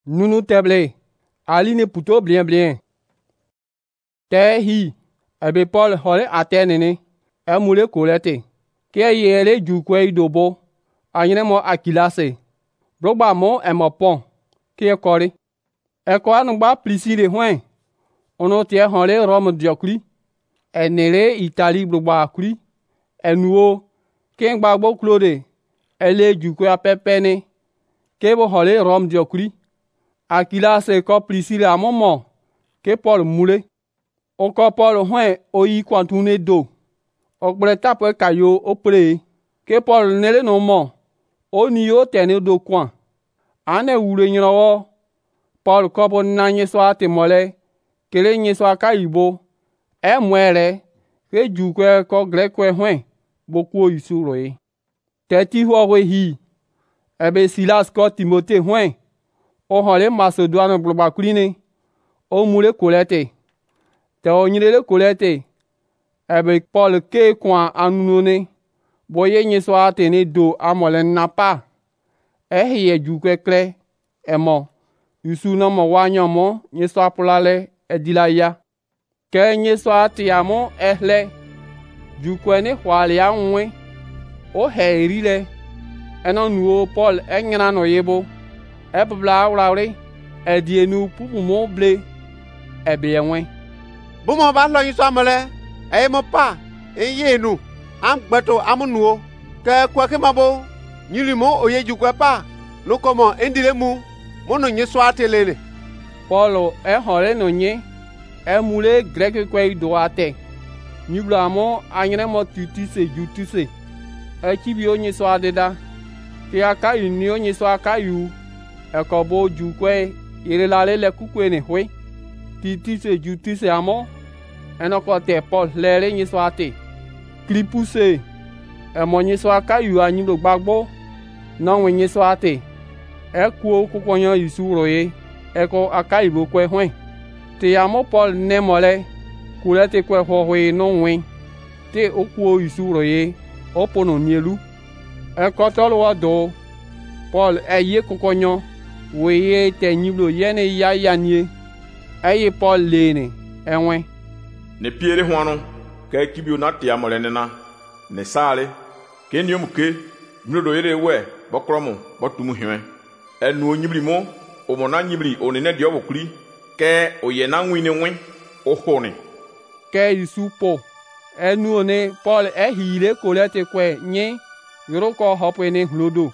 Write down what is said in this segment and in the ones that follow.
Nunu teble, aline puto bien. Te hi, ebe Paul hole atenene, emule kolete. Ke yele jukwe idobo, anyene mo akilase. Brogba mo emo pon, ke kori. Eko anugba Priscille hwen, ono tie hole Rome diokri. Enere Italie brogba kri. Enuo, ke gbagbo klode, ele jukwe apepene, ke bo hole Rome diokri. Akilase ko Priscille amomo, ke Paul mule. Oko Paul hwen oyi kwantune do. Okbre tape kayo opre. Ke Paul nele no mo. Oni yo tene do kwan. Ane wure nyinawo. Paul kopo na nyeswa te mole. Kele nyeswa ka ibo. Mwere. Ke jukwe ko grekwe hwen. Boku isu roe. Teti huwe hi. Ebe Silas ko Timote hwen. O hole Macedoine bloba kurine. O mule kolete. Te o nyilele kolete. Ebe Paul ke kwa anunone. Boye nyeswa tene do amole napa. Ye jukwe kle. Emo. Yusu no mo wanyomo. Nyeswa polale edilaya. Ke nyeswa tiyamo ehle. Jukwe ne hwale ya nwe. O herile. Eno nuo Paul enyana no yebo. Ebla awraure. Edienu pupu mo ble. Ebe yenwe. Bumo ba lo nyeswa mole. Mo pa. Yenu. Am gbeto amunuo. Ke kwake mabo. Nyilimo oye jukwe pa. Nukomo endile mu. Mono nyeswa telele. Paul hole no nye. Mule grek kwe doate. Nyublamo anyene mo tutise jutise. Chibi onye so adeda. Ke aka uni onye so aka yu. Ekobo jukwe irelale le kukwe ne hwe. Tutise jutise amo. Enoko te Paul lere nye so ate. Klipuse. Emo nye so aka yu anyulo gbagbo. Nonwe nye so ate. Ekuo kukonyo yusu roye. Eko aka ibo kwe hwe. Te yamo Paul ne mole. Kulete kwe howe no wen. Te okuo yusu roye. Opono nielu. Ekotolo wado. Paul ye kukonyo. Weye te nyiblo yene ya yanye. Eye Paul lene. Enwe. Ne piere hwano. Ke kibio na te amole nena. Ne sale. Ke nyomuke. Mlodo yere we. Bokromo. Botumu hiwe. Enu nyibli mo. Omona nyibli onene diobo kuri. Ke oye na nwine wen. Ohone. Ke yusupo. Enu one Paul hile kolete kwe nye. Yoroko hopwe ne hlodo.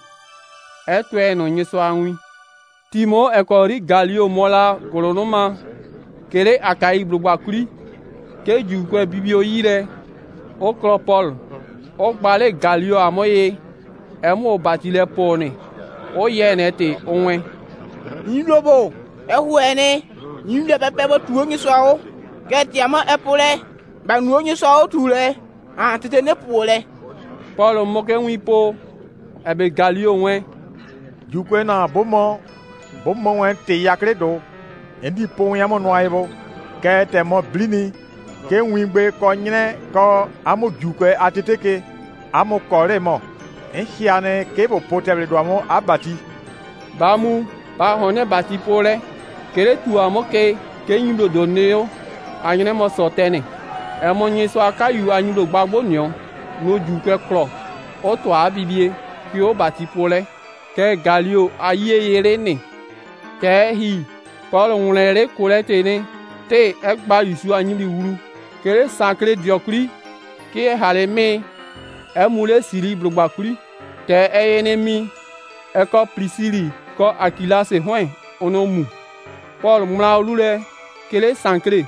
Etwe no nyeso anwi. Timo ekori galio mola kolonoma. Kere akai blogba kuri. Ke jukwe bibio yire. Okro Paul. Okbale galio amoye. Emo batile pone. Oye nete onwe. Nilobo. Ehuene. Nile pepe bo tuo nyeso ao. Ke tiama epole. Ba nuo nyeso ao tule. Tete ne pole. Paul moke wipo. Ebe galio wen. Jukwe na bomo wen te yakre do. Endi po yamo noaibo. Ke te mo blini. Ke wingbe ko nyine ko amo jukwe ateteke. Amo kore mo. Hiane ke bo potable do amo abati. Bamu ba hone bati pole. Kere tu amo ke nyundo doneo. Anyene mo sotene. Emo nyeso akayu anyundo gbagbo nyon. No jukwe klo. Oto abibie. Ki o bati pole. Ke galio aye yere ne. Ke hi. Paul unlere kolete ne. Te ekba yusu anyili wuru. Kere sankre diokri. Ke hale me. Emule siri blogba kuri. Te enemi. Eko Priscille. Ko Akilase hwen. Ono mu. Paul mla olule. Kele sankre.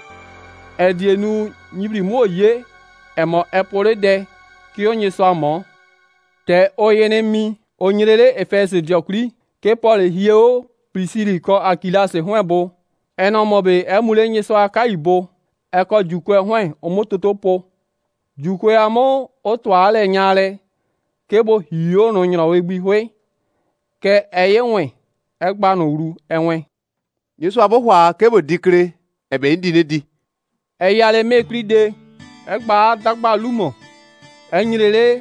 Edienu nyibri mo ye. Emo epole de. Ki onye so amo. Te oyenemi. Onyelele Efese diokri. Ke Paul hieo Priscille ko Akilase hwen bo. Eno mobe emule nye so aka ibo. Eko jukwe hwen omototo po. Jukwe amo otwale nyale. Ke bo hieo no nyina wegbi hwe. Ke eye hwen. Ekba no uru enwe. Yesu abo hwa ke bo dikre. Ebe indi ne di. Eyale mekri de. Ekba dagba lumo. Enyelele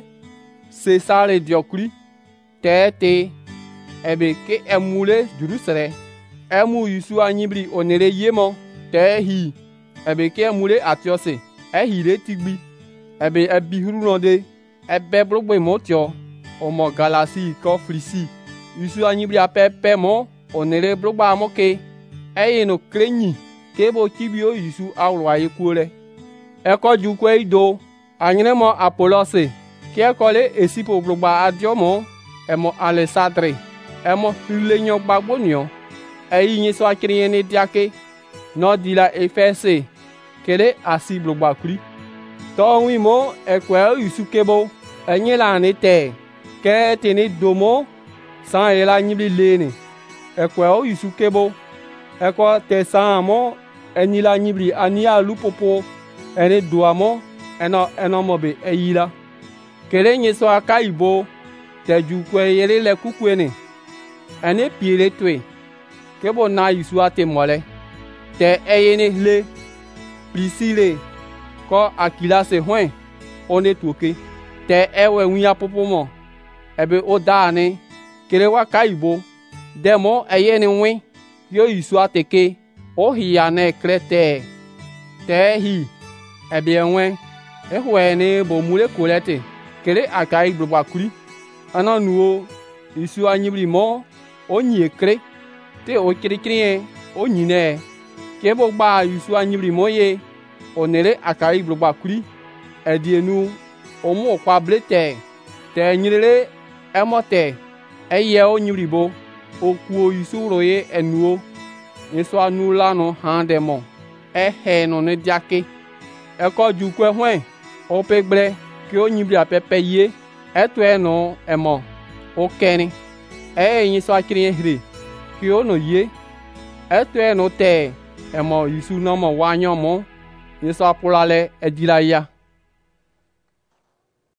Cesare diokri. Tete. Ebe ke emule Jerusalem. emu Yusu anyibli onere yemo te hi ebe ke mule atiose hi le tigbi ebe ebihurunode ebe brogbe motio omo galasi ko frisi Yusu anyibli apepe mo onere brogba moke no krenyi kebo tibio Yusu awlwa yekule eko jukwe ido anyine mo Apolose ke kole esipo brogba adiomo emo Alessandre emo hulenyo gbagbonio yin so akiri ni diake no dila Efese kele asi blogba kuri to wi mo ekwe Yusu kebo enye la ni te ke tini domo san ela nyibli leni ekwe Yusu kebo eko te san mo eni la nyibli ani alu popo ene doamo eno mobe eyila kele nyi so akaibo te jukwe yele le kukwene ene pire twe kebo na Yusu ate mole te eyene le Priscille ko Akila se hwen one tuoke te ewe winya popomo ebe odane kele wa kaibo demo eyene wi yo Yusu ateke o hiyane krete te hi ebe enwe ehwene bo mule kolete kele akai blogba kuri ana nuo Yusu anyibli mo onyi ekre te o kirikiri o nyine kebo gba Yusu anyibli moye onere akai blogba kuri edienu omu kwa blete te nyirere emote eye o nyiribo okuo Yusu roye enuo yeso anu lanu handemo no ne diake eko jukwe hwen o pegbre ki o nyibli apepe ye eto no emo o keni yeso akiri hire ki o no ye eto no te emo Yusu no mo wanyo mo yeso apulale edila ya